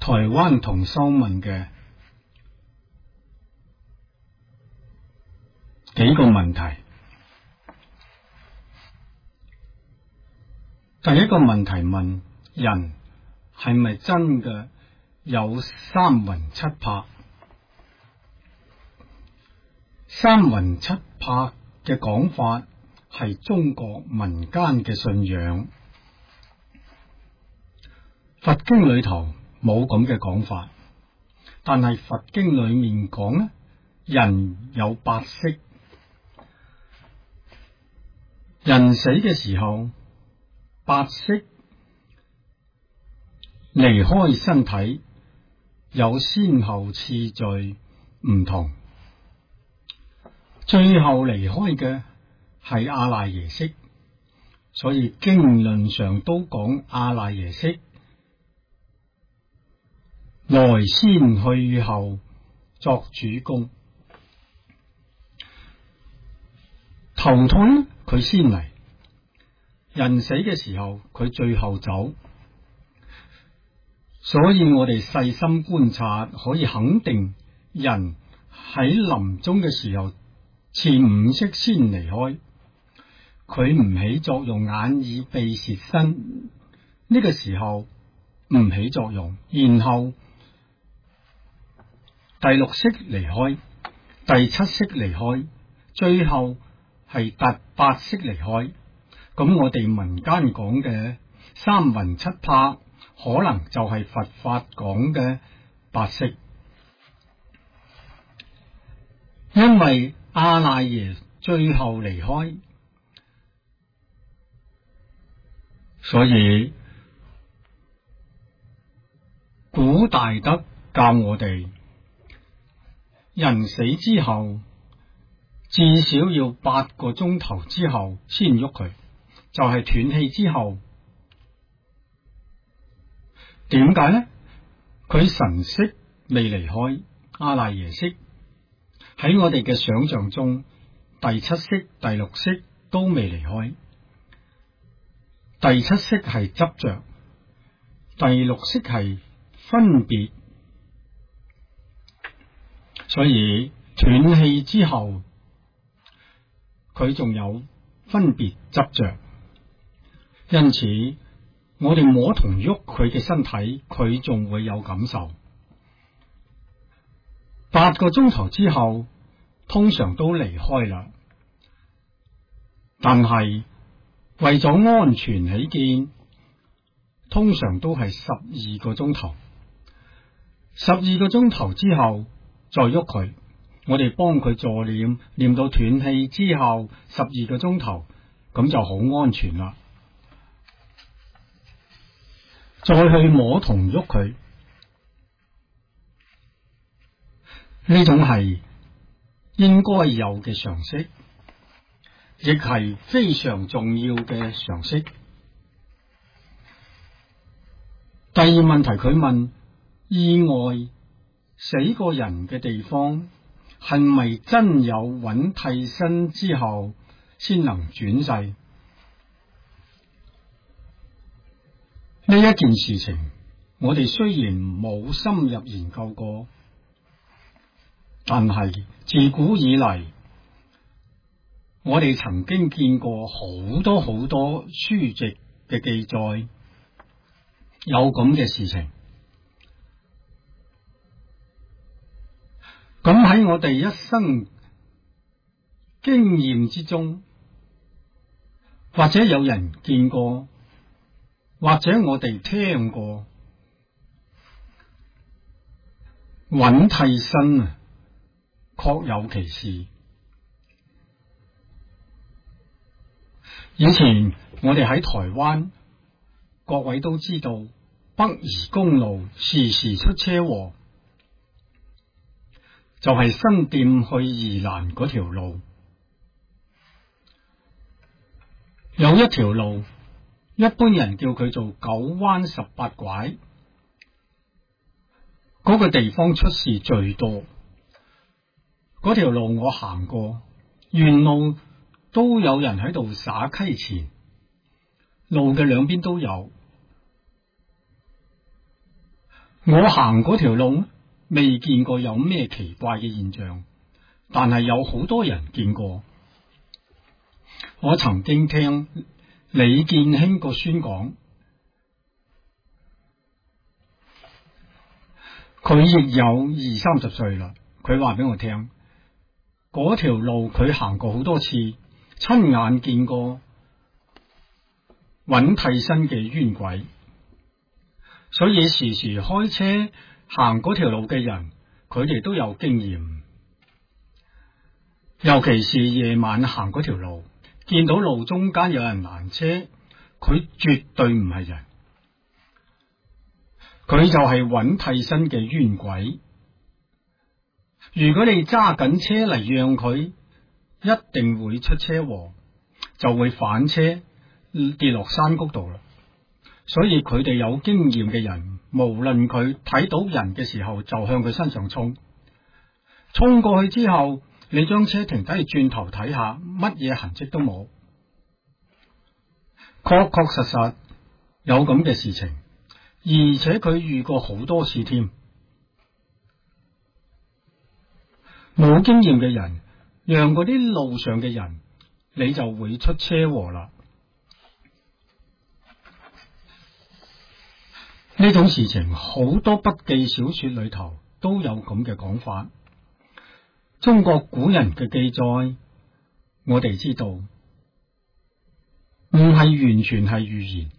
台灣同修問嘅幾個問題。第一個問題問：人係咪真嘅有三魂七魄？三魂七魄嘅講法係中國民間嘅信仰，佛經裏頭冇咁嘅講法，但係佛經裏面講咧，人有八識，人死嘅時候，八識離開身體有先後次序唔同，最後離開嘅係阿賴耶識，所以經論上都講阿賴耶識來先去後作主公，投胎佢先嚟，人死嘅時候佢最後走，所以我哋細心觀察可以肯定，人喺臨終嘅時候前五識先離開，佢唔起作用，眼耳鼻舌身呢個時候唔起作用，然後第六識離開，第七識離開，最後係第八識離開。咁我哋民間講嘅三魂七魄，可能就係佛法講嘅八識，因為阿賴耶最後離開，所以古大德教我哋，人死之後至少要8個鐘頭之後先喐佢，就係斷氣之後。點解呢？佢神識未離開，阿賴耶識喺我哋嘅想象中，第七識、第六識都未離開。第七識係執着，第六識係分別，所以斷氣之後，佢仲有分別執着，因此我哋摸同喐佢嘅身體，佢仲會有感受。8個鐘頭之後，通常都離開啦，但係為咗安全起見，通常都係12個鐘頭。12個鐘頭之後再喐佢，我哋幫佢助念，念到斷氣之後12個鐘頭，咁就好安全啦。再去摸同喐佢，呢種係應該有嘅常識，亦係非常重要嘅常識。第二問題，佢問意外死個人嘅地方係咪真有揾替身之後先能轉世？呢一件事情，我哋雖然冇深入研究過，但係自古以嚟，我哋曾經見過好多書籍嘅記載，有咁嘅事情。咁喺我哋一生經驗之中，或者有人見過，或者我哋聽過，揾替身啊，確有其事。以前我哋喺台灣，各位都知道北宜公路時時出車禍，就係新店去宜蘭嗰條路，有一條路，一般人叫佢做九彎18拐，嗰個地方出事最多。嗰條路我行過，沿路都有人喺度撒溪錢，路嘅兩邊都有。 我行嗰條路未見過有咩奇怪嘅現象，但係有好多人見過。我曾經聽李建興個孫講，佢亦有20-30歲啦。佢話俾我聽，嗰條路佢行過好多次，親眼見過揾替身嘅冤鬼，所以時時開車行嗰條路嘅人，佢哋都有經驗。尤其是夜晚行嗰條路，見到路中間有人攔車，佢絕對唔係人，佢就係揾替身嘅冤鬼。如果你揸緊車嚟讓佢，一定會出車禍，就會反車跌落山谷度啦。所以佢哋有經驗嘅人，無論佢睇到人嘅時候，就向佢身上衝。衝過去之後，你將車停低，轉頭睇下，乜嘢痕跡都冇。確確實實有咁嘅事情，而且佢遇過好多次添。冇經驗嘅人，讓嗰啲路上嘅人，你就會出車禍啦。呢種事情好多筆記小說裏頭都有咁嘅講法。中國古人嘅記載，我哋知道唔係完全係預言，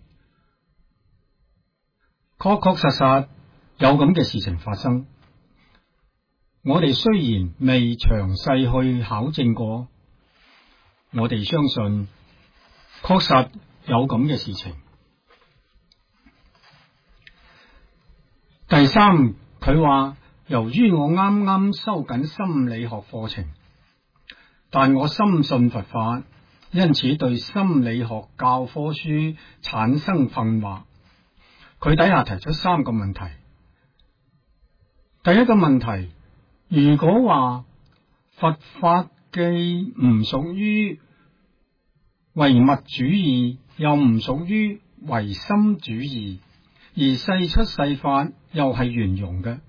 確確實實有咁嘅事情發生。我哋雖然未詳細去考證過，我哋相信確實有咁嘅事情。第三，佢話由於我啱啱收緊心理學課程，但我深信佛法，因此對心理學教科書產生困惑。佢底下提出3個問題。第一個問題，如果話佛法既唔屬於唯物主義，又唔屬於唯心主義，而世出世法又係圓融嘅，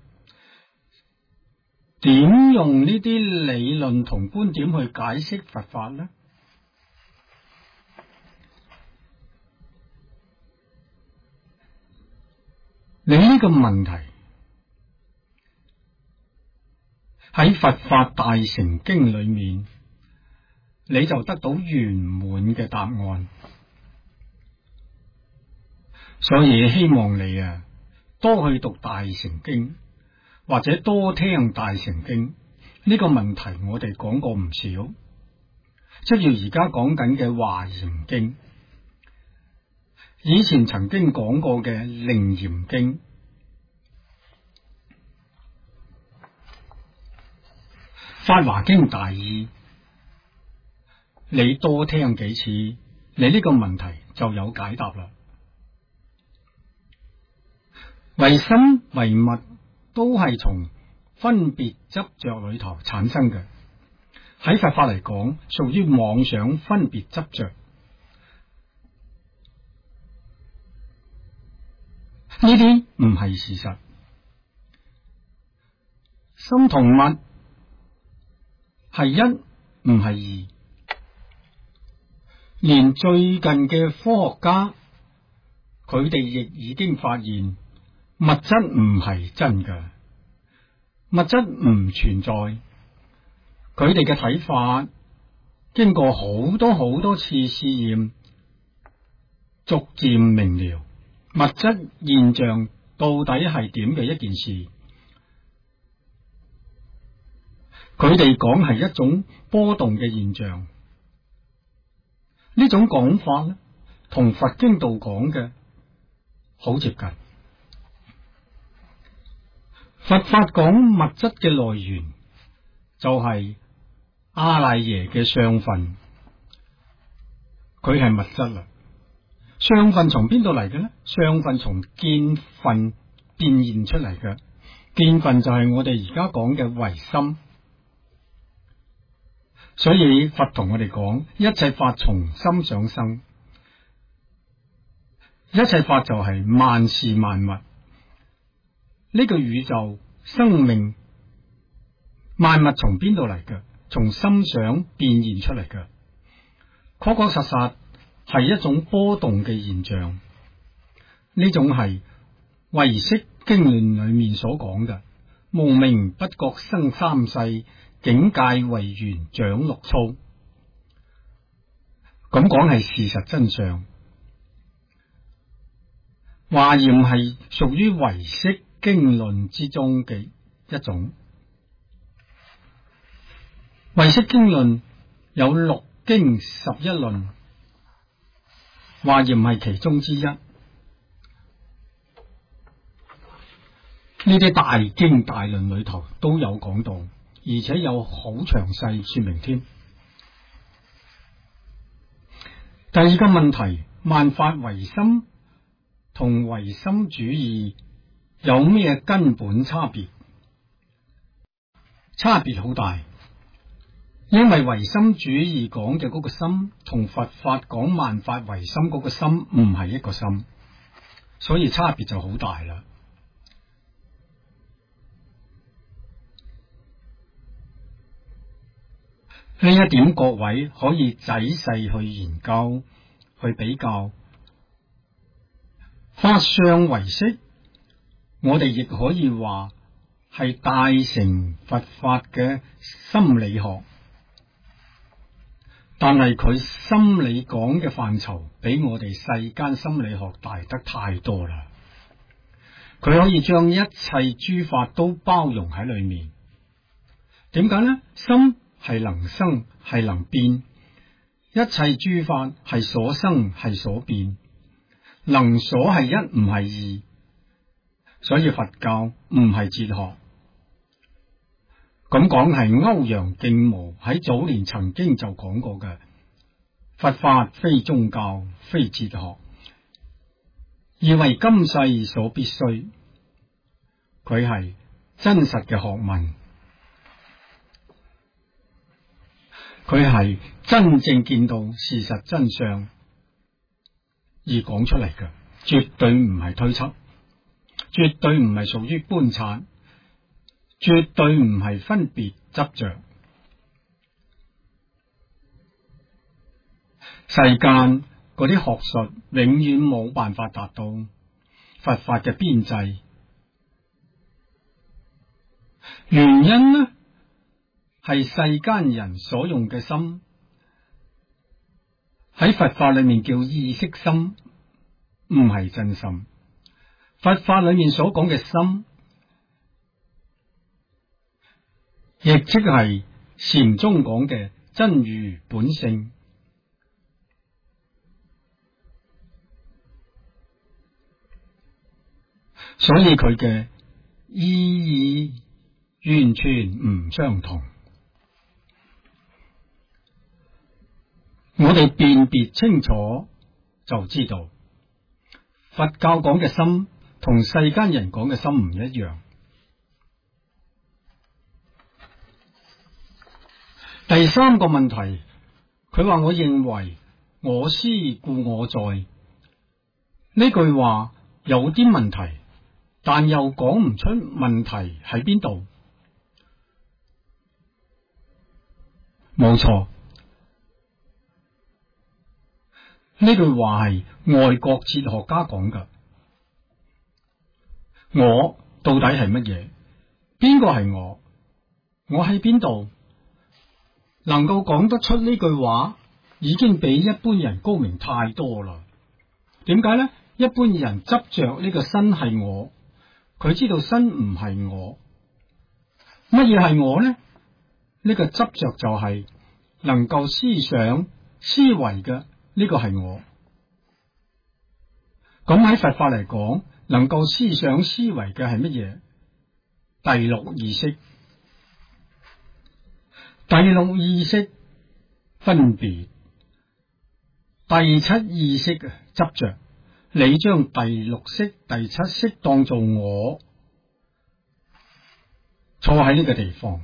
點用呢啲理論同觀點去解釋佛法呢？你呢個問題喺佛法大乘經裏面，你就得到圓滿嘅答案。所以希望你多去讀大乘經，或者多聽大乘經。呢個問題我哋講過唔少，即係而家講緊嘅華嚴經，以前曾經講過嘅楞嚴經，法華經大意，你多聽幾次，你呢個問題就有解答啦。唯心唯物都係從分別執着裏頭產生嘅，喺佛法嚟講，屬於妄想分別執着。呢啲唔係事實。心同物係一，唔係二。連最近嘅科學家，佢哋亦已經發現物質唔係真嘅，物質唔存在。佢哋嘅睇法經過好多次試驗，逐漸明了物質現象到底係點嘅一件事。佢哋講係一種波動嘅現象。呢種講法咧，同佛經度講嘅好接近。佛法講物質嘅來源就係阿賴耶嘅相分，佢係物質啦。相分從邊度嚟嘅咧？相分從見分變現出嚟嘅，見分就係我哋而家講嘅唯心。所以佛同我哋講，一切法從心想生，一切法就係萬事萬物， 呢個宇宙生命萬物從邊度嚟嘅？從心想變現出嚟嘅，確確實實係一種波動嘅現象。呢種係唯識經論裏面所講嘅無明不覺生三世，境界為緣長六粗。咁講係事實真相。華嚴係屬於唯識經論之中嘅一種。唯識經論有六經11論，華嚴係其中之一。呢啲大經大論裏頭都有講到，而且有好詳細說明添。第二個問題，萬法唯心同唯心主義有咩根本差別？差別好大。因為唯心主義講嘅嗰個心，同佛法講萬法唯心嗰個心唔係一個心，所以差別就好大啦。呢一點各位可以仔細去研究，去比較。法相唯識，我哋亦可以話係大乘佛法嘅心理學。但係佢心理講嘅範疇比我哋世間心理學大得太多啦。佢可以將一切諸法都包容喺裏面。點解呢？心係能生，係能變，一切諸法係所生，係所變，能所係一，唔係二。所以佛教唔係哲學。咁講係歐陽敬無喺早年曾經就講過嘅，佛法非宗教，非哲學，而為今世所必須。佢係真實嘅學問，佢係真正見到事實真相而講出嚟嘅，絕對唔係推測，絕對唔係屬於觀察，絕對唔係分別執着。世間嗰啲學術永遠冇辦法達到佛法嘅邊際，原因呢係世間人所用嘅心喺佛法裏面叫意識心，唔係真心。佛法裏面所講嘅心，亦即係禪宗講嘅真如本性。所以佢嘅意義完全唔相同。我哋辨別清楚就知道，佛教講嘅心同世間人講嘅心唔一樣。第三個問題，佢話我認為我思故我在，呢句話有啲問題，但又講唔出問題喺邊度。冇錯，呢句話係外國哲學家講㗎。我到底係乜嘢？邊個係我？我喺邊度？能夠講得出呢句話，已經比一般人高明太多啦。點解呢？一般人執着呢個身係我，佢知道身唔係我。乜嘢係我呢？呢個執着就係能夠思想思維嘅，呢個係我。咁喺佛法嚟講，能夠思想思維嘅係乜嘢？第六意識。第六意識分別，第七意識執着。你將第六識、第七識當做我，坐喺呢個地方。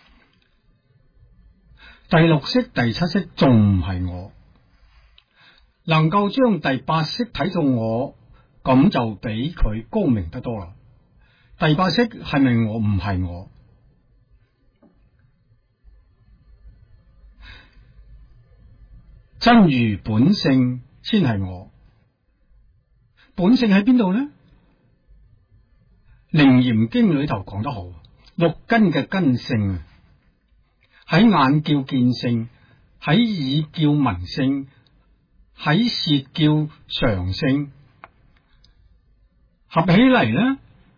第六識、第七識仲唔係我，能夠將第八識睇做我，咁就比佢高明得多啦。 第八識係咪我？唔係我。真如本性先係我。本性喺邊度呢？楞嚴經裏頭講得好，六根嘅根性喺眼叫見性，喺耳叫聞性，喺舌叫常性，合起嚟呢，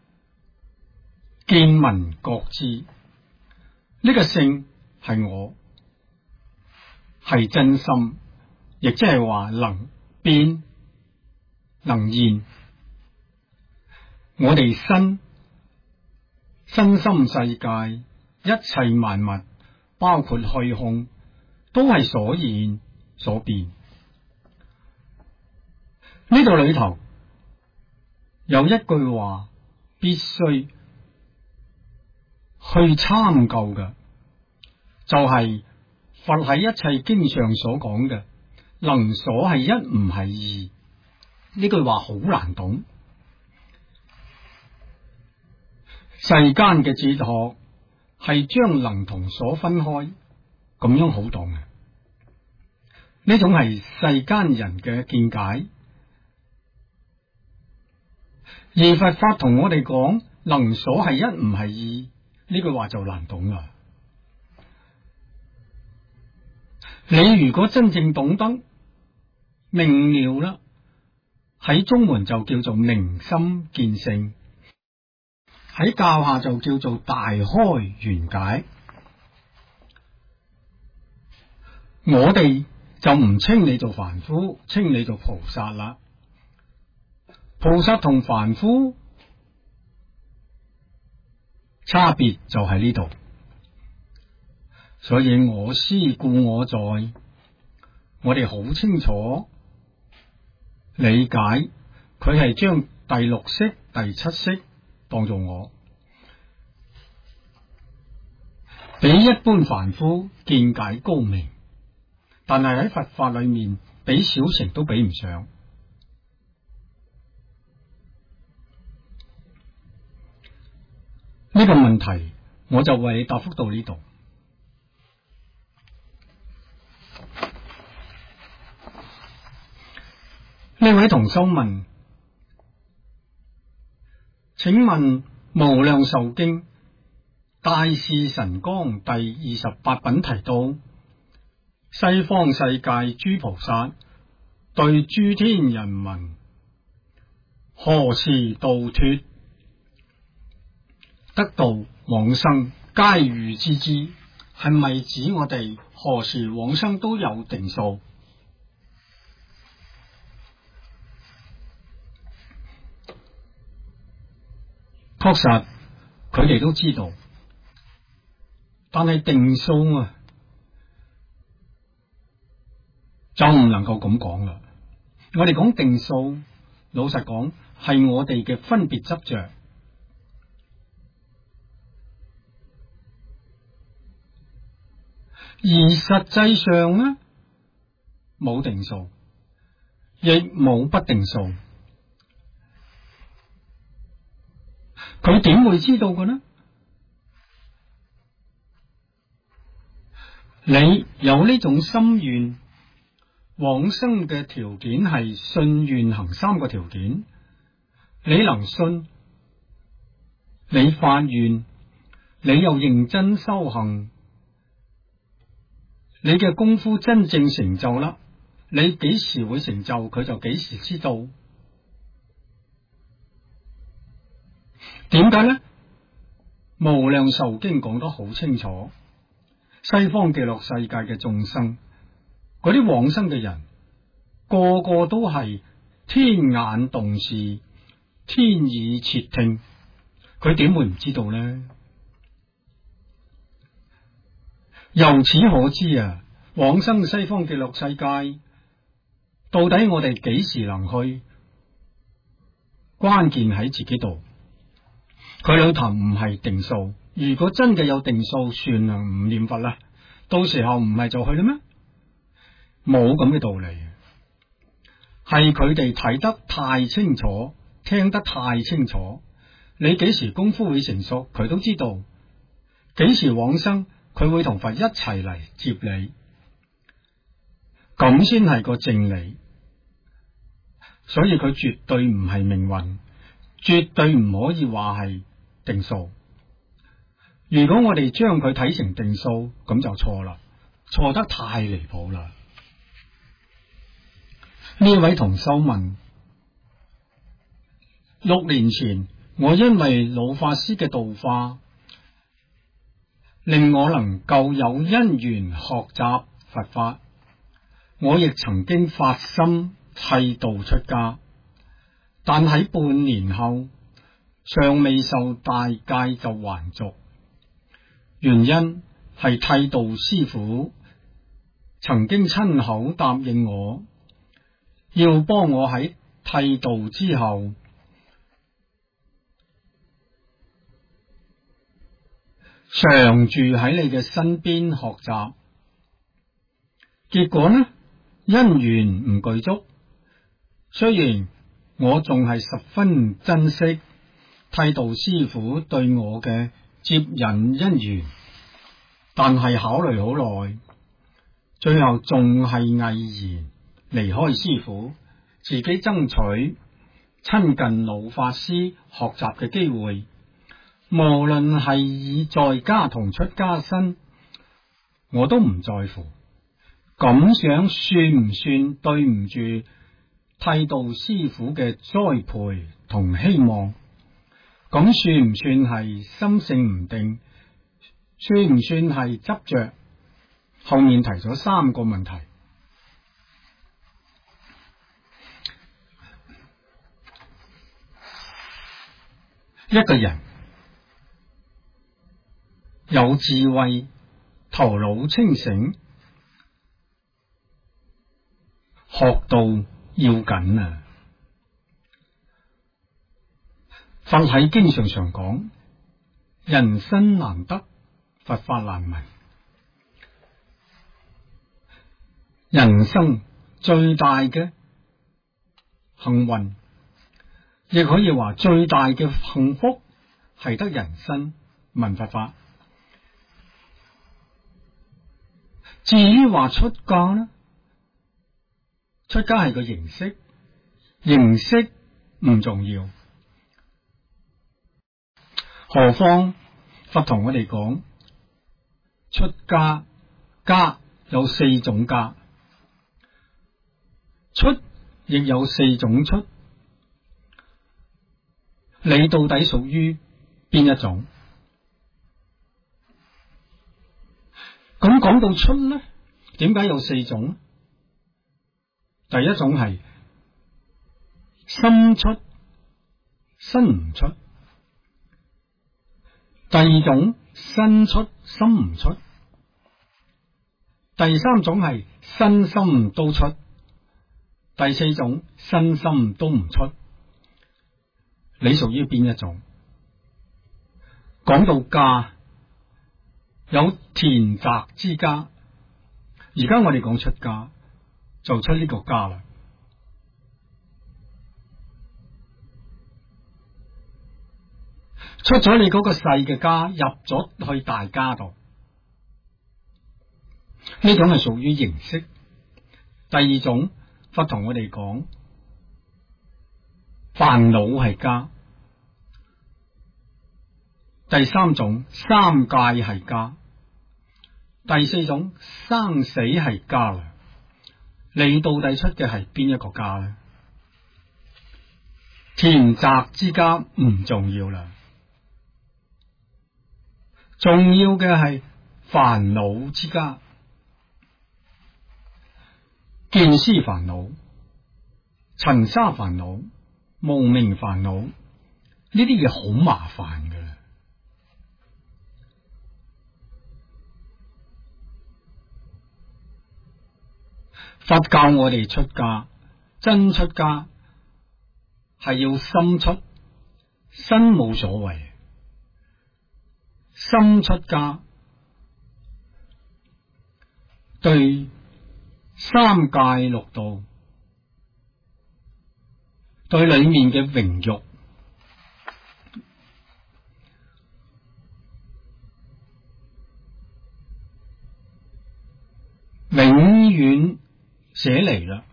見聞覺知，呢個性係我，係真心，亦即係話能變能現。我哋身心世界一切萬物，包括虛空，都係所現所變。呢度裏頭有一句話必須去參究嘅，就係佛喺一切經上所講嘅能所係一唔係二。呢句話好難懂。世間嘅哲學係將能同所分開，咁樣好懂嘅。呢種係世間人嘅見解，而佛法同我哋講能所係一唔係二，呢句話就難懂啦。你如果真正懂得明了啦，喺中門就叫做明心見性，喺教下就叫做大開圓解。我哋就唔稱你做凡夫，稱你做菩薩啦。菩薩同凡夫差別就喺呢度，所以我思故我在，我哋好清楚理解佢係將第六識、第七識當做我，比一般凡夫見解高明，但係喺佛法裏面比小乘都比唔上。呢個問題我就為你答覆到呢度。呢位同修問，請問無量壽經大士神光第28品提到，西方世界諸菩薩對諸天人民何時度脫得道往生，皆預知之，係咪指我哋何時往生都有定數？確實佢哋都知道，但係定數啊就唔能夠咁講啦。我哋講定數，老實講係我哋嘅分別執着，而實際上呢，冇定數，亦冇不定數。佢點會知道嘅呢？你有呢種心願，往生嘅條件係信願行三個條件。你能信，你發願，你又認真修行，你嘅功夫真正成就啦，你幾時會成就，佢就幾時知道。點解呢？無量壽經講得好清楚，西方極樂世界嘅眾生，嗰啲往生嘅人，個個都係天眼動視，天耳切聽，佢點會唔知道呢？由此可知啊，往生西方極樂世界，到底我哋幾時能去？關鍵喺自己度。佢裏頭唔係定數，如果真嘅有定數，算啦，唔念佛啦，到時候唔係就去啦咩？冇咁嘅道理，係佢哋睇得太清楚，聽得太清楚， 你幾時功夫會成熟，佢都知道。幾時往生，佢會同佛一齊嚟接你，咁先係個正理。所以佢絕對唔係命運，絕對唔可以話係定數。如果我哋將佢睇成定數，咁就錯啦，錯得太離譜啦。呢位同修問：6年前，我因為老法師嘅度化，令我能夠有因緣學習佛法。我亦曾經發心剃度出家，但喺半年後尚未受大戒就還俗。原因係剃度師父曾經親口答應我，要幫我喺剃度之後常住喺你嘅身邊學習。結果呢，因緣唔具足。雖然我仲係十分珍惜剃度師父對我嘅接引因緣，但係考慮好耐，最後仲係毅然離開師父，自己爭取親近老法師學習嘅機會。無論係以在家同出家身，我都唔在乎。咁樣算唔算對唔住剃度師父嘅栽培同希望？咁算唔算係心性唔定？算唔算係執着？後面提咗3個問題。一個人有智慧，頭腦清醒，學道要緊啊！佛喺經上講，人生難得，佛法難聞。人生最大嘅幸運，亦可以話最大嘅幸福，係得人生聞佛法。至於話出家呢，出家係個形式，形式唔重要。何況佛同我哋講，出家，家有4種家，出亦有4種出。你到底屬於邊一種？咁講到出呢，點解有4種？第一種係心出，身唔出；第二種身出，心唔出；第3種係身心都出；第4種身心都唔出。你屬於邊一種？講到家，有田宅之家，而家我哋講出家，就出呢個家啦。出咗你嗰個細嘅家，入咗去大家度，呢種係屬於形式。第二種，佛同我哋講，煩惱係家。第3種，三界係家。第4種，生死係家啦。你到底出嘅係邊一個家呢？田宅之家唔重要啦，重要嘅係煩惱之家。見思煩惱、塵沙煩惱、無明煩惱，呢啲嘢好麻煩嘅。佛教我哋出家，真出家係要心出，身冇所謂。心出家對三界六道，對裏面嘅榮辱捨離啦。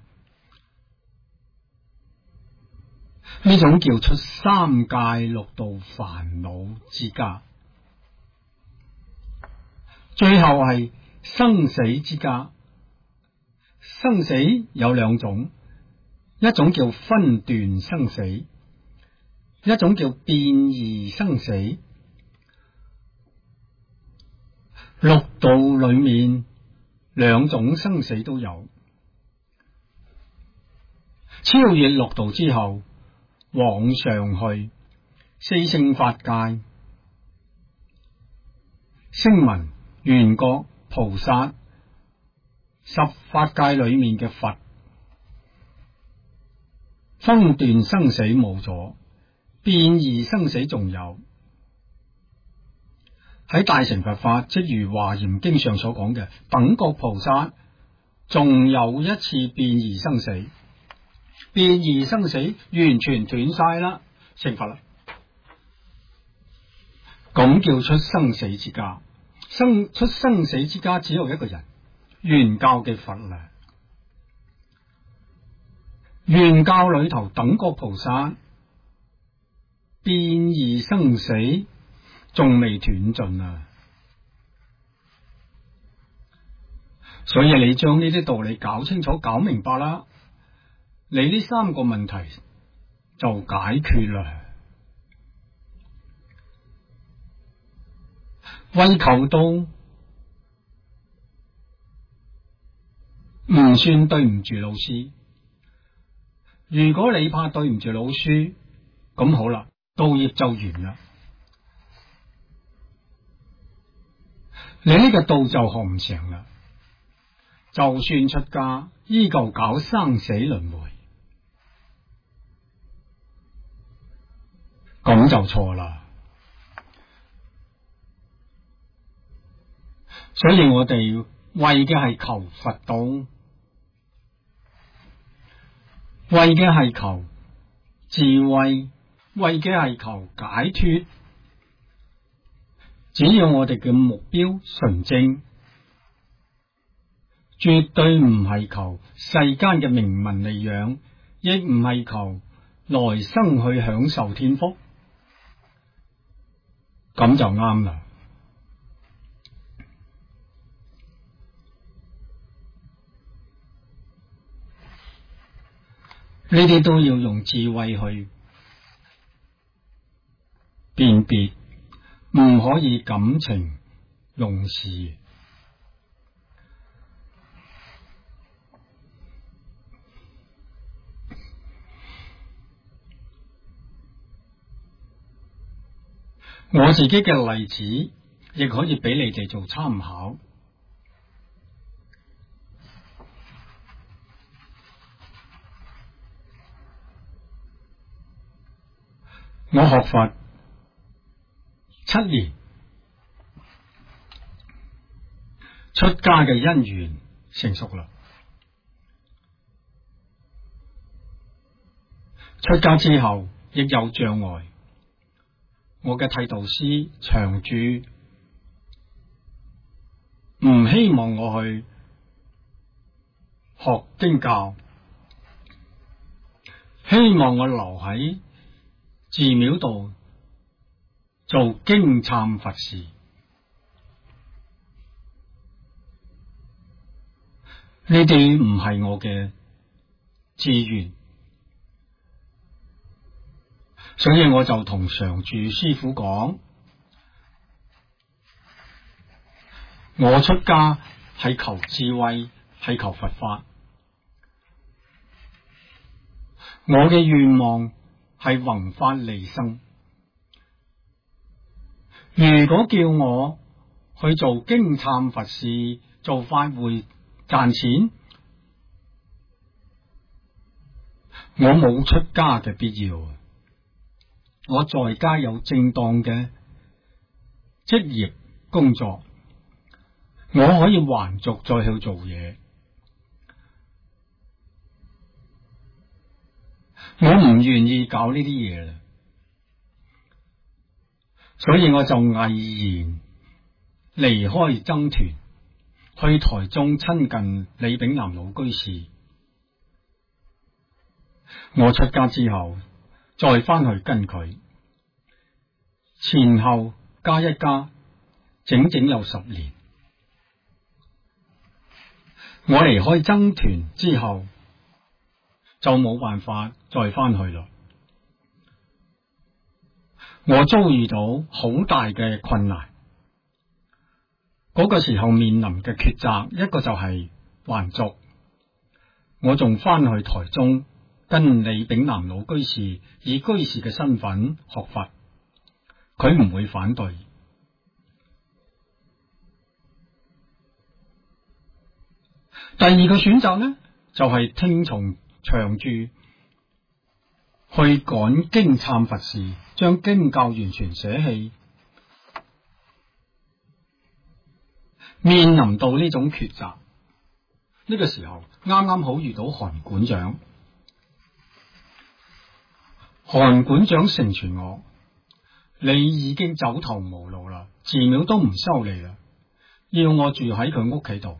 呢種叫出三界六道煩惱之家，最後係生死之家。生死有兩種，一種叫分段生死，一種叫變異生死。六道裏面兩種生死都有，超越六道之後，往上去四聖法界，聲聞、緣覺、菩薩，十法界裏面嘅佛，分段生死冇咗，變異生死仲有。喺大乘佛法，即如華嚴經上所講嘅，等覺菩薩仲有一次變異生死，變異生死完全斷晒啦，成佛啦。咁叫出生死之家。出生死之家只有一個人，原教嘅佛啦。原教裏頭等覺菩薩變異生死仲未斷盡啊！所以你將呢啲道理搞清楚、搞明白啦，你呢三個問題就解決啦。為求到唔算對唔住老師，如果你怕對唔住老師，咁好啦，道業就完啦。你呢個道就學唔成啦，就算出家，依舊搞生死輪迴，咁就錯啦。所以我哋為嘅係求佛道，為嘅係求智慧，為嘅係求解脫。只要我哋嘅目標純正，絕對唔係求世間嘅名聞利養，亦唔係求來生去享受天福，咁就啱啦。呢啲都要用智慧去辨別，唔可以感情用事。我自己嘅例子亦可以俾你哋做參考。我學佛7年，出家嘅因緣成熟啦。出家之後亦有障礙，我嘅剃度師長住唔希望我去學經教，希望我留喺寺廟度做經懺佛事。呢啲唔係我嘅志願，所以我就同常住師父講，我出家係求智慧，係求佛法，我嘅願望係弘法利生。如果叫我去做經懺佛事、做法會賺錢，我冇出家嘅必要。我在家有正當嘅職業工作，我可以還俗再去做嘢。我唔願意搞呢啲嘢啦，所以我就毅然離開僧團，去台中親近李炳南老居士我出家之後再翻去跟佢，前後加一加，整整有10年。我離開僧團之後就冇辦法再翻去啦。我遭遇到好大嘅困難，嗰個時候面臨嘅抉擇，一個就係還俗，我仲翻去台中跟李炳南老居士以居士嘅身份學佛，佢唔會反對。第二個選擇呢，就係聽從長住去趕經懺佛事，將經教完全捨棄。面臨到呢種抉擇，呢個時候啱啱好遇到韓館長。韓館長成全我，你已經走投無路啦，寺廟都唔收你啦，要我住喺佢屋企度。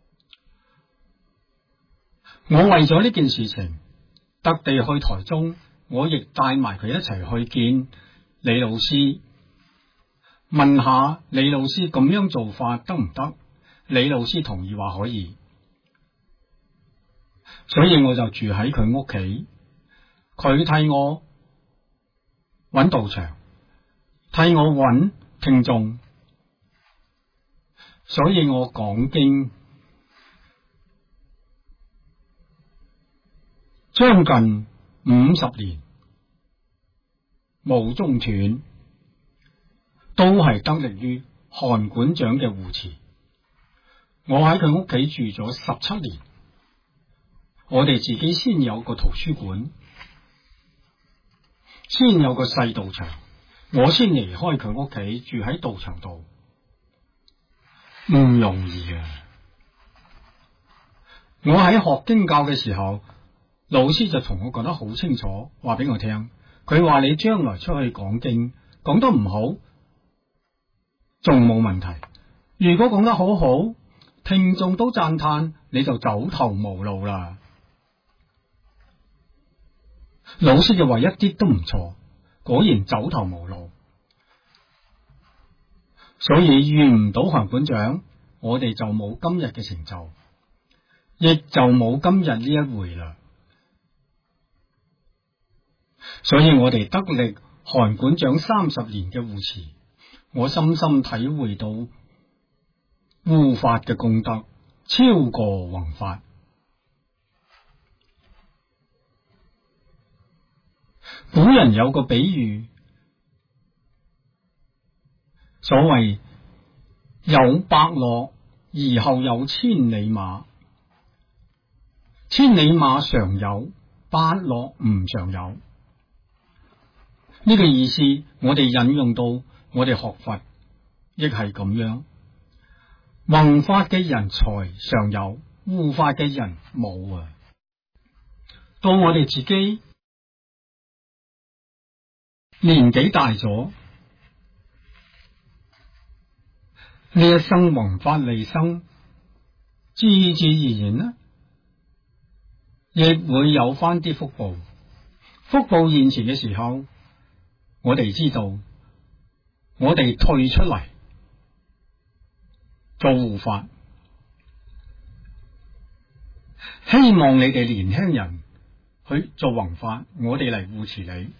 我為咗呢件事情，特地去台中，我亦帶埋佢一齊去見李老師，問下李老師咁樣做法得唔得？李老師同意話可以，所以我就住喺佢屋企，佢替我揾道場，替我揾聽眾，所以我講經將近50年無中斷，都係得力於韓館長嘅護持。我喺佢屋企住咗17年，我哋自己先有個圖書館，先有個細道場，我先離開佢屋企住喺道場度，唔容易嘅。我喺學經教嘅時候，老師就同我講得好清楚，話俾我聽，佢話你將來出去講經講得唔好仲冇問題，如果講得好好，聽眾都讚嘆，你就走投無路啦。老師就話一啲都唔錯，果然走投無路，所以遇唔到韓館長，我哋就冇今日嘅成就，亦就冇今日呢一回啦。所以我哋得力韓館長30年嘅護持，我深深體會到護法嘅功德超過弘法。古人有個比喻，所謂有百樂而後有千里馬，千里馬常有，百樂唔常有。呢個意思，我哋引用到我哋學佛，亦係咁樣。弘法嘅人才常有，護法嘅人冇啊。到我哋自己年紀大咗，呢一生弘法利生，自自然然呢，亦會有翻啲福報。福報現前嘅時候，我哋知道，我哋退出嚟做護法，希望你哋年輕人去做弘法，我哋嚟護持你。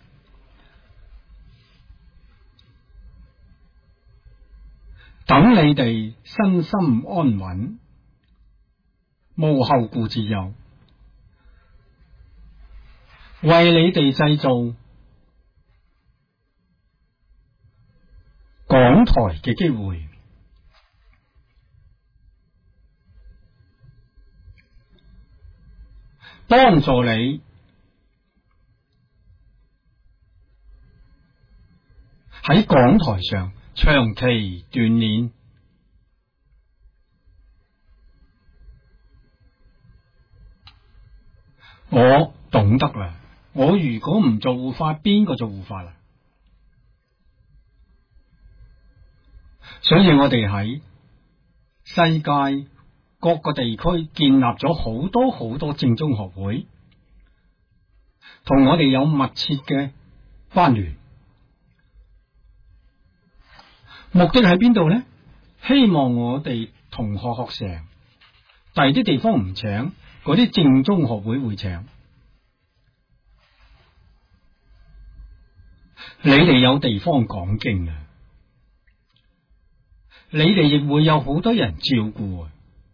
等你哋身心安穩，無後顧之憂，為你哋製造講台嘅機會，幫助你喺講台上長期鍛煉。我懂得啦，我如果唔做護法，邊個做護法啦？所以我哋喺世界各個地區建立咗好多好多正宗學會， 同我哋有密切嘅關聯。目的喺邊度呢？希望我哋同學學成，第二啲地方唔請，嗰啲正宗學會會請。你哋有地方講經啊，你哋亦會有好多人照顧啊。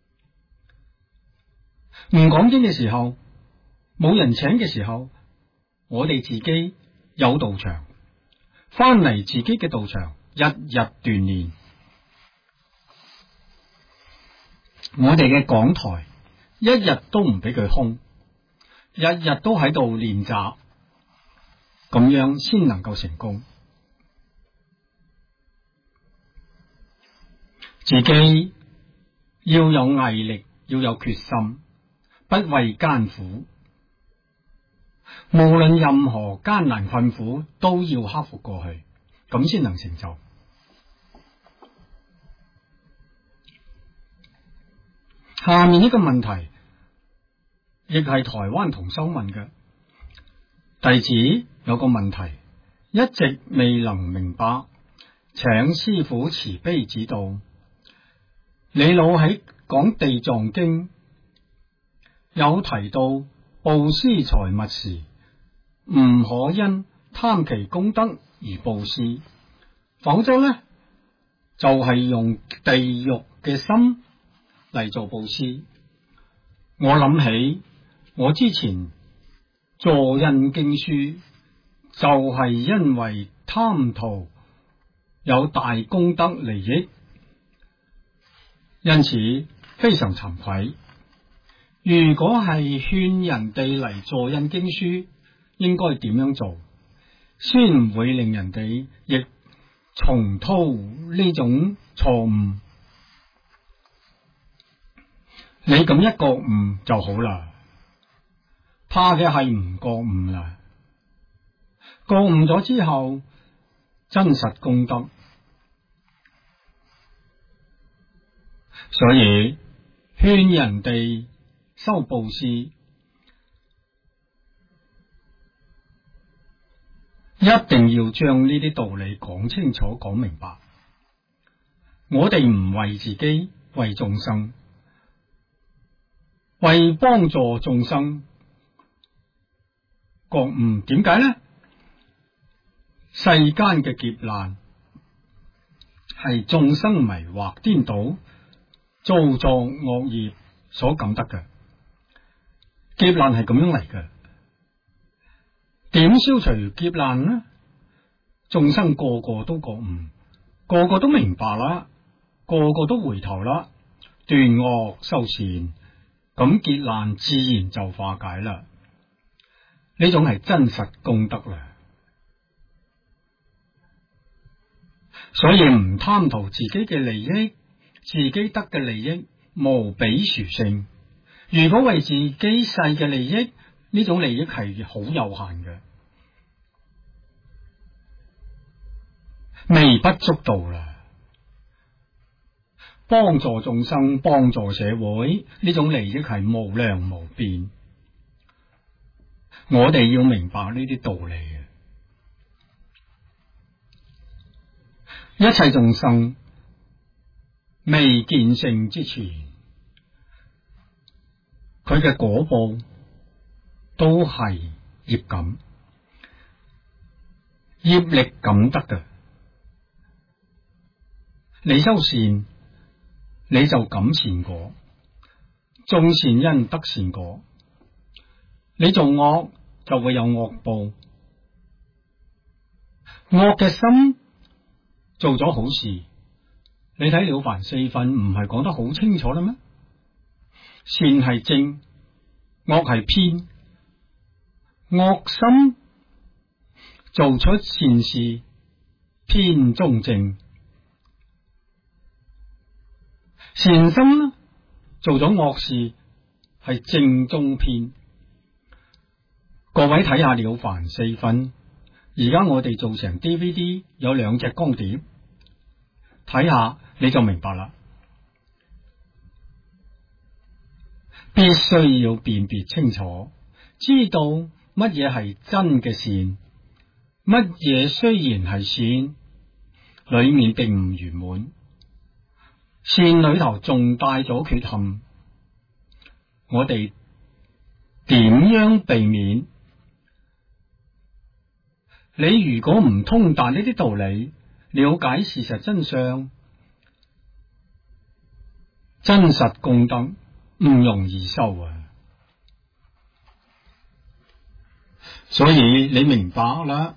唔講經嘅時候，冇人請嘅時候，我哋自己有道場，翻嚟自己嘅道場，日日鍛煉。我哋嘅講台一日都唔俾佢空，日日都喺度練習，咁樣先能夠成功。自己要有毅力，要有決心，不畏艱苦，無論任何艱難困苦都要克服過去，咁先能成就。下面呢個問題亦係台灣同修問嘅，弟子有個問題一直未能明白，請師父慈悲指導。李老喺講地藏經有提到布施財物時，唔可因貪其功德而布施，否則呢就係用地獄嘅心嚟做布施。我諗起我之前助印經書，就係因為貪圖有大功德利益，因此非常慚愧。如果係勸人哋嚟助印經書，應該點樣做，先唔會令人哋亦重蹈呢種錯誤？你咁一覺悟就好啦，怕嘅係唔覺悟啦。覺悟咗之後，真實功德。所以勸人哋修布施，一定要將呢啲道理講清楚、講明白。我哋唔為自己，為眾生，為幫助眾生覺悟。點解呢？世間嘅劫難係眾生迷惑顛倒，造作惡業所感得嘅。劫難係咁樣嚟嘅，點消除劫難呢？眾生個個都覺悟，個個都明白啦，個個都回頭啦，斷惡修善，咁劫難自然就化解啦。呢種係真實功德啦。所以唔貪圖自己嘅利益，自己得嘅利益無比殊勝。如果為自己世嘅利益，呢種利益係好有限嘅，微不足道啦。幫助眾生、幫助社會，呢種利益係無量無邊。我哋要明白呢啲道理嘅。一切眾生未見性之前，佢嘅果報都係業感，業力感得嘅。你修善，你就感善果，種善因得善果；你做惡就會有惡報。惡嘅心做咗好事，你睇《了凡四訓》唔係講得好清楚啦咩？善係正，惡係偏。惡心做出善事，偏中正；善心呢，做咗惡事，係正中偏。各位睇下《了凡四訓》，而家我哋做成 DVD 有2隻光碟，睇下你就明白啦。必須要辨別清楚，知道乜嘢係真嘅善，乜嘢雖然係善，裏面並唔圓滿，善裏頭仲帶咗缺陷，我哋點樣避免？你如果唔通達呢啲道理，了解事實真相，真實功德唔容易修啊！所以你明白啦，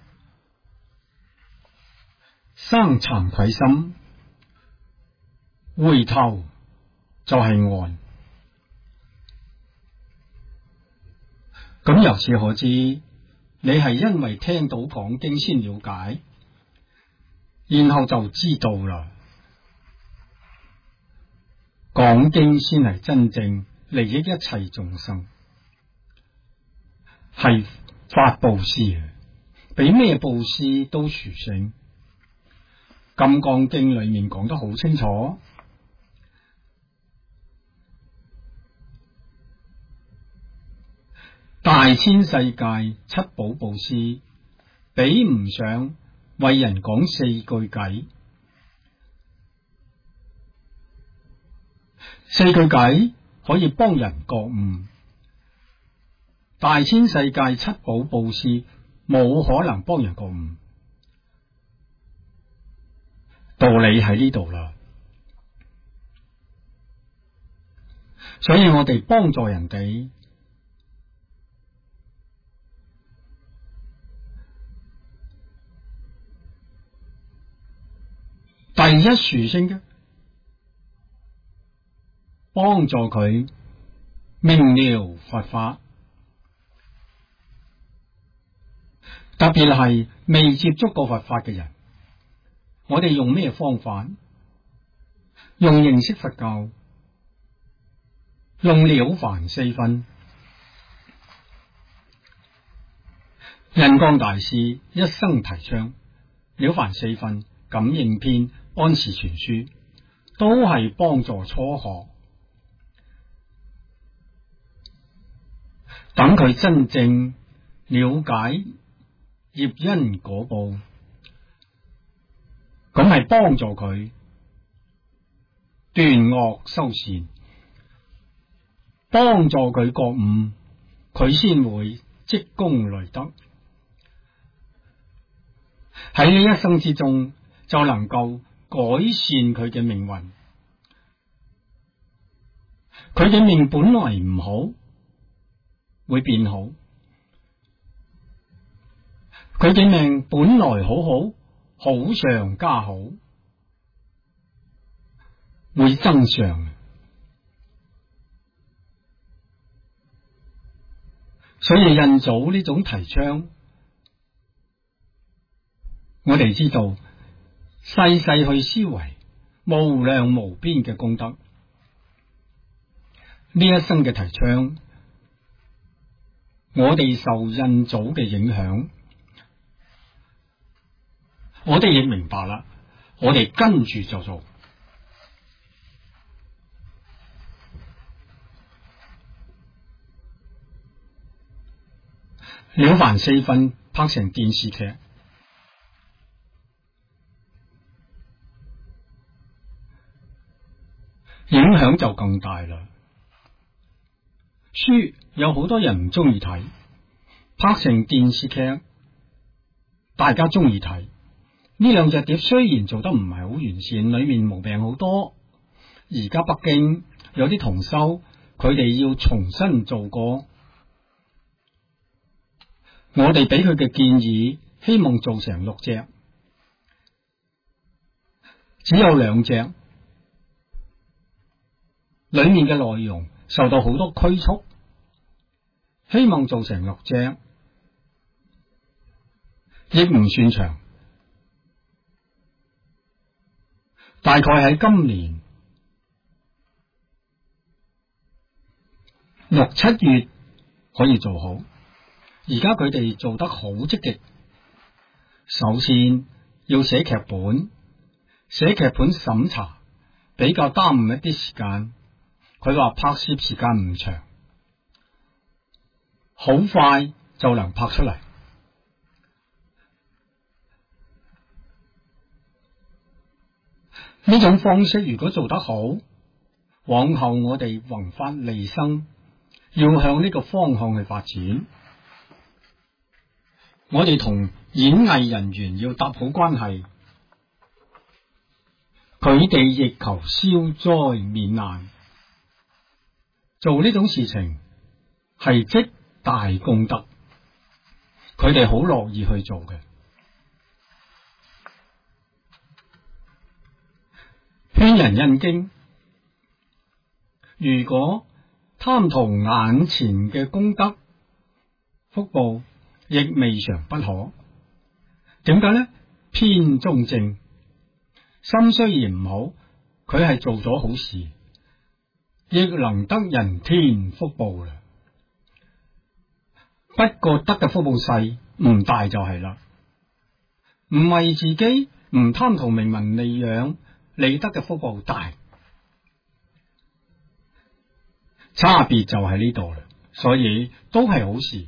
生慚愧心，回頭就係岸。咁由此可知，你係因為聽到講經先了解，然後就知道啦。講經先係真正利益一切眾生，係法布施，比咩布施都殊勝。金剛經裏面講得好清楚，大千世界七寶布施，比唔上為人講四句偈。四句偈可以幫人覺悟，大千世界七寶布施冇可能幫人覺悟。道理喺呢度啦，所以我哋幫助人哋，第一殊勝嘅，幫助佢明了佛法，特別係未接觸過佛法嘅人，我哋用咩方法？用認識佛教，用了凡四分。印光大師一生提倡了凡四分、感應篇、安時全書，都係幫助初學，等佢真正了解業因果報，咁係幫助佢斷惡修善，幫助佢覺悟，佢先會積功累德，喺呢一生之中就能夠改善佢嘅命運。佢嘅命本來唔好，會變好；佢嘅命本來好好，好上加好，會增上。所以印祖呢種提倡，我哋知道細細去思維，無量無邊嘅功德。呢一生嘅提倡，我哋受印祖嘅影響，我哋亦明白啦，我哋跟住就做。了凡四分拍成電視劇，影響就更大啦。書有好多人唔中意睇，拍成電視劇，大家中意睇。呢兩隻碟雖然做得唔係好完善，裏面毛病好多。而家北京有啲同修，佢哋要重新做過。我哋俾佢嘅建議，希望做成6隻，只有2隻，裏面嘅內容受到好多拘束，希望做成6隻，亦唔算長，大概喺今年6、7月可以做好。而家佢哋做得好積極，首先要寫劇本，寫劇本審查比較耽誤一啲時間。佢話拍攝時間唔長，好快就能拍出嚟。呢種方式如果做得好，往後我哋宏法利生要向呢個方向去發展。我哋同演藝人員要搭好關係，佢哋亦求消災免難，做呢種事情係積大功德，佢哋好樂意去做嘅。勸人印經，如果貪圖眼前嘅功德福報，亦未嘗不可。點解呢？偏中正，心雖然唔好，佢係做咗好事，亦能得人天福報啦。不過得嘅福報細唔大就係啦，唔係自己唔貪圖名聞利養，你得嘅福報大，差別就喺呢度啦。所以都係好事。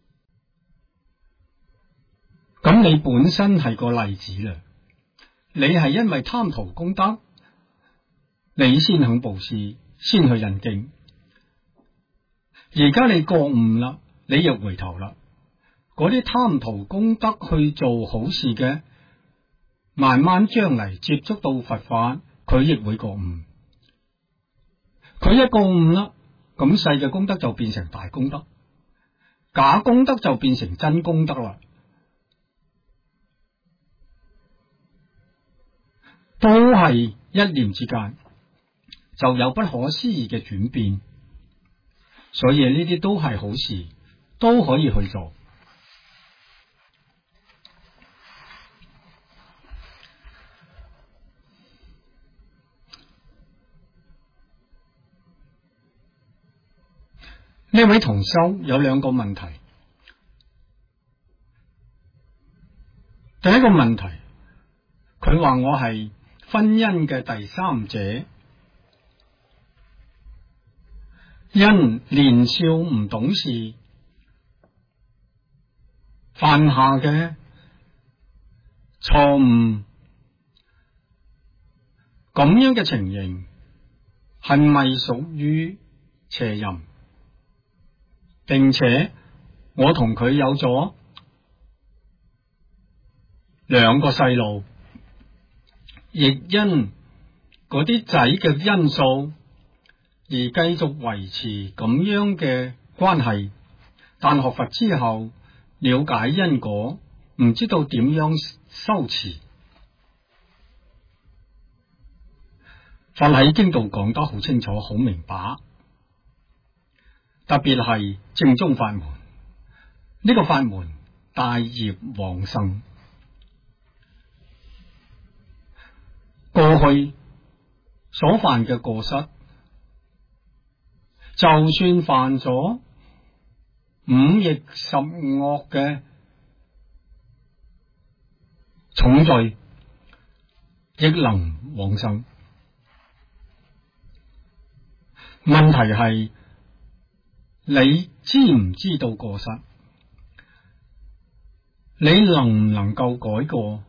咁你本身係個例子啦，你係因為貪圖功德，你先肯布施，先去印經。而家你覺悟啦，你又回頭啦，嗰啲貪圖功德去做好事嘅，慢慢將嚟接觸到佛法，佢亦會覺悟。佢一覺悟啦，咁細嘅功德就變成大功德，假功德就變成真功德啦。都係一念之間就有不可思議嘅轉變，所以呢啲都係好事，都可以去做。呢位同修有兩個問題。第一個問題，佢話我係婚姻嘅第三者，因年少唔懂事犯下嘅錯誤，咁樣嘅情形係咪屬於邪淫？並且我同佢有咗兩個細路，亦因嗰啲仔嘅因素而繼續維持咁樣嘅關係，但學佛之後了解因果，唔知道點樣修持。佛喺經度講得好清楚，好明白，特別係正宗法門，呢個法門帶業往生。過去所犯嘅過失，就算犯咗五逆十惡嘅重罪，亦能往生。問題係你知唔知道過失？你能唔能夠改過？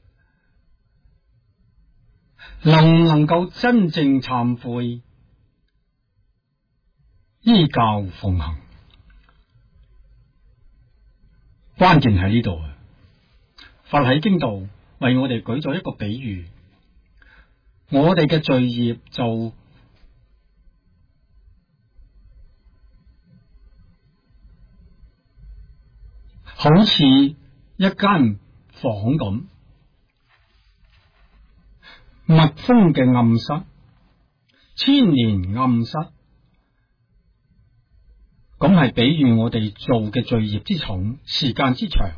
能唔能夠真正懺悔，依教奉行？關鍵喺呢度啊！佛喺經度為我哋舉咗一個比喻，我哋嘅罪業就好似一間房咁，密封嘅暗室，千年暗室，咁係比喻我哋做嘅罪業之重，時間之長。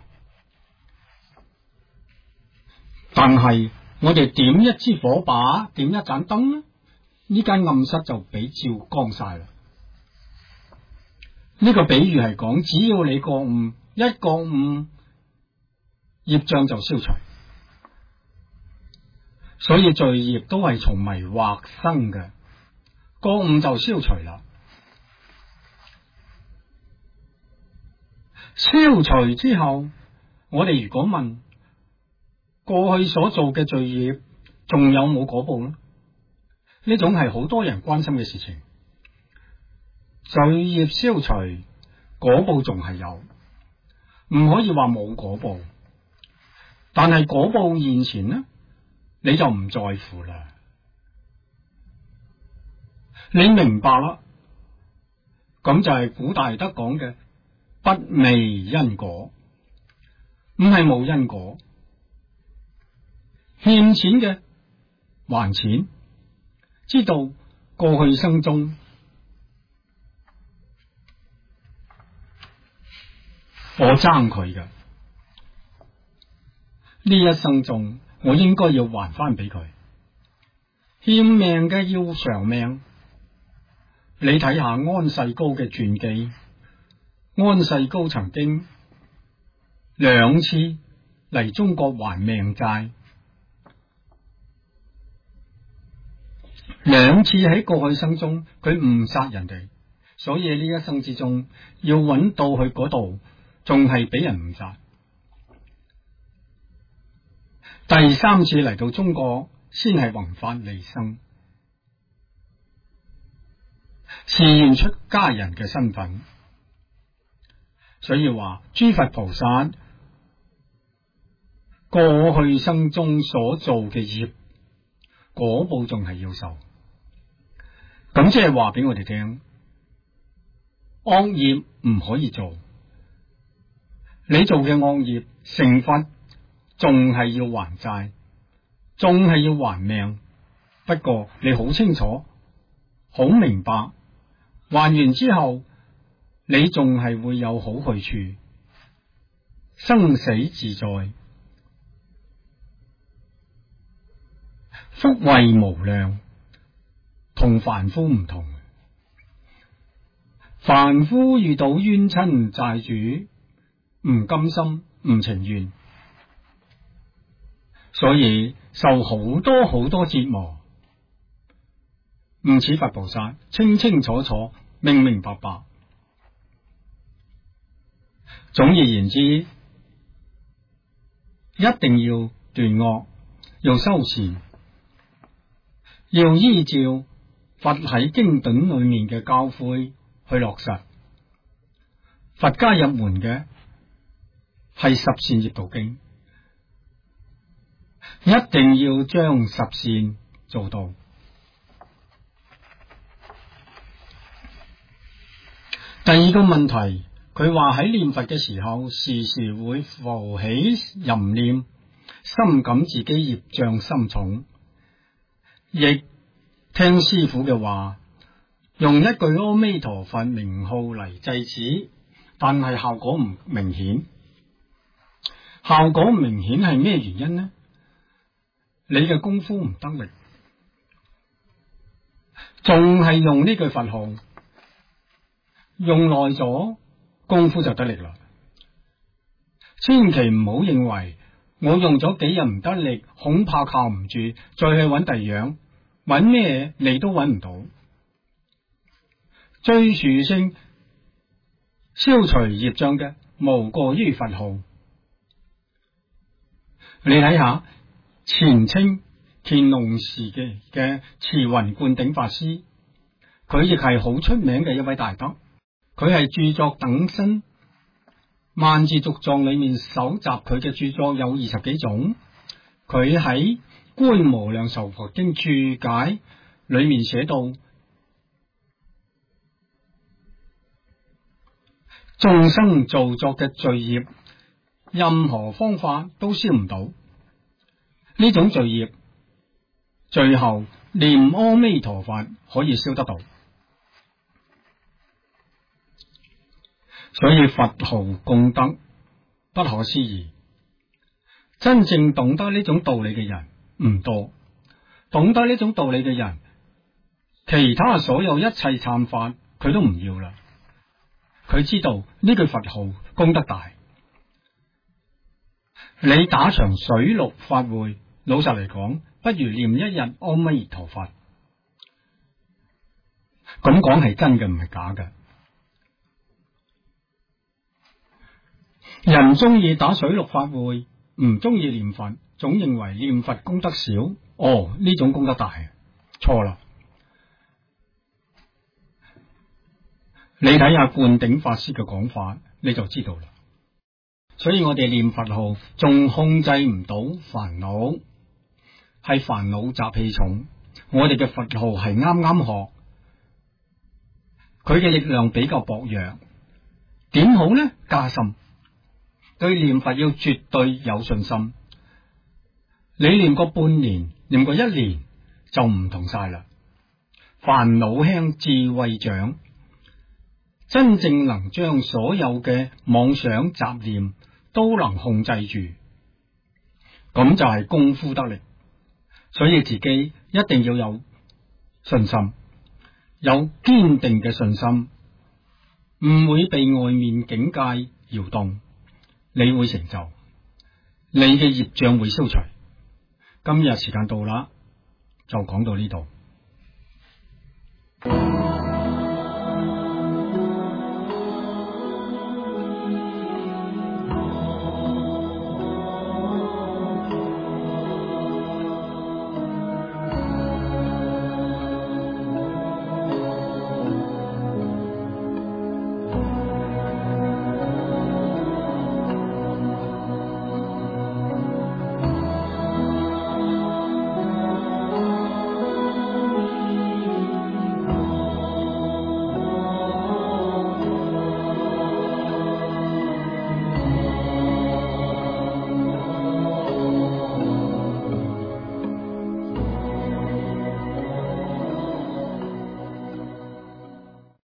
但係我哋點一支火把，點一盞燈呢？呢間暗室就俾照光晒啦。呢個比喻係講，只要你覺悟，一覺悟，業障就消除。所以罪業都係從迷惑生嘅，覺悟就消除啦。 消除之後，我哋如果問過去所做嘅罪業仲有冇果報呢？呢種係好多人關心嘅事情。罪業消除，果報仲係有，唔可以話冇果報。但係果報現前呢，你就唔在乎啦。你明白啦，咁就係古大德講嘅不昧因果，唔係冇因果。欠錢嘅還錢，知道過去生中我爭佢嘅，呢一生中我應該要還翻俾佢。欠命嘅要償命。你睇下安世高嘅傳記，安世高曾經2次嚟中國還命債，2次喺過去生中佢誤殺人哋，所以呢一生之中要揾到去嗰度，仲係俾人誤殺。第3次嚟到中國，先係弘法利生，示現出家人嘅身份。所以話諸佛菩薩過去生中所做嘅業，果報仲係要受。咁即係話俾我哋聽，惡業唔可以做。你做嘅惡業成佛，仲係要還債，仲係要還命。不過你好清楚，好明白，還完之後，你仲係會有好去處，生死自在，福慧無量，同凡夫唔同。凡夫遇到冤親債主，唔甘心，唔情願，所以受好多好多折磨。唔似佛菩薩清清楚楚、明明白白。總而言之，一定要斷惡，要修善，要依照佛喺經典裏面嘅教誨去落實。佛家入門嘅係十善業道經，一定要將十善做到。第二個問題，佢話喺念佛嘅時候，時時會浮起淫念，深感自己業障深重，亦聽師父嘅話，用一句阿彌陀佛名號嚟制止，但係效果唔明顯。效果唔明顯係咩原因呢？你嘅功夫唔得力，仲係用呢句佛號，用耐咗功夫就得力啦。千祈唔好認為我用咗幾日唔得力，恐怕靠唔住，再去揾第二樣，揾咩你都揾唔到。最殊勝消除業障嘅，無過於佛號。你睇下前清乾隆時期嘅慈雲灌頂法師，佢亦係好出名嘅一位大德。佢係著作等身萬字續藏裏面搜集佢嘅著作有20幾種。佢喺《觀無量壽佛經注解》裏面寫到，眾生造作嘅罪業，任何方法都消唔到。呢種罪業，最後念阿彌陀佛可以消得到。所以佛號功德不可思議，真正懂得呢種道理嘅人唔多。懂得呢種道理嘅人，其他所有一切懺法佢都唔要啦。佢知道呢句佛號功德大。你打場水陸法會，老實嚟講，不如念一日阿彌陀佛。咁講係真嘅，唔係假嘅。 人中意打水陸法會，唔中意念佛，總認為念佛功德少。哦，呢種功德大，錯啦。你睇下灌頂法師嘅講法，你就知道啦。所以我哋念佛號仲控制唔到煩惱，係煩惱習氣重。我哋嘅佛號係啱啱學，佢嘅力量比較薄弱。點好呢？加深，對念佛要絕對有信心。你念過半年，念過一年就唔同晒啦。煩惱輕，智慧長，真正能將所有嘅妄想雜念都能控制住，咁就係功夫得力。所以自己一定要有信心，有堅定嘅信心，唔會被外面境界搖動，你會成就，你嘅業障會消除。今日時間到啦，就講到呢度。